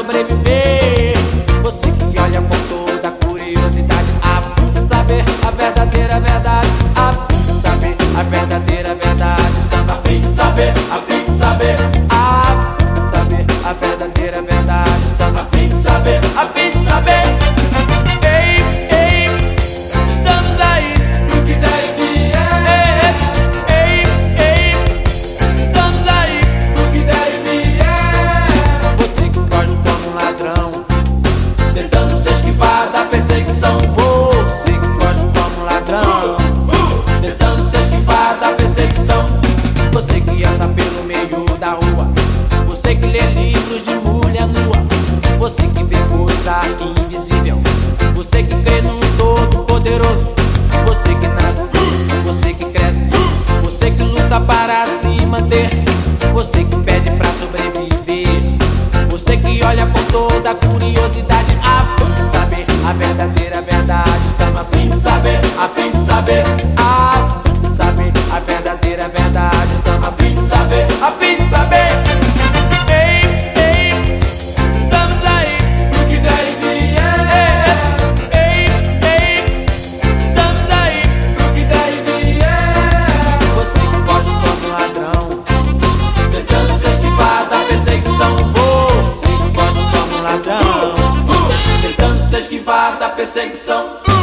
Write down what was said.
sobreviver. Você que olha com toda curiosidade, a fim de saber a verdadeira verdade, a fim de saber a verdadeira verdade. Estando a fim de saber, a fim de saber, a fim de saber a verdadeira verdade. Estando a fim de saber, a fim de saber. Ei, ei, estamos aí no que der e vier. Ei, ei, estamos aí no que der e vier. Você que foge como um ladrão, tentando se esquivar da perseguição. Você que foge como um ladrão, tentando se esquivar da perseguição. Você que anda pelo meio da rua, você que lê livros de mulher nua, você que vê coisa invisível, você que crê num todo-poderoso, você que nasce, você que cresce, você que luta para se manter, você que pede pra sobreviver, você que olha com toda curiosidade, a fim de saber a verdadeira verdade. Estamos a fim de saber, a fim de saber, a fim de saber a verdadeira verdade. Estamos a fim de saber, a fim de saber. Ei, ei, estamos aí no que der e vier. Ei, ei, estamos aí no que der e vier. Você que foge como um ladrão, tentando se esquivar da perseguição. Você que foge como um ladrão, tentando se esquivar da perseguição.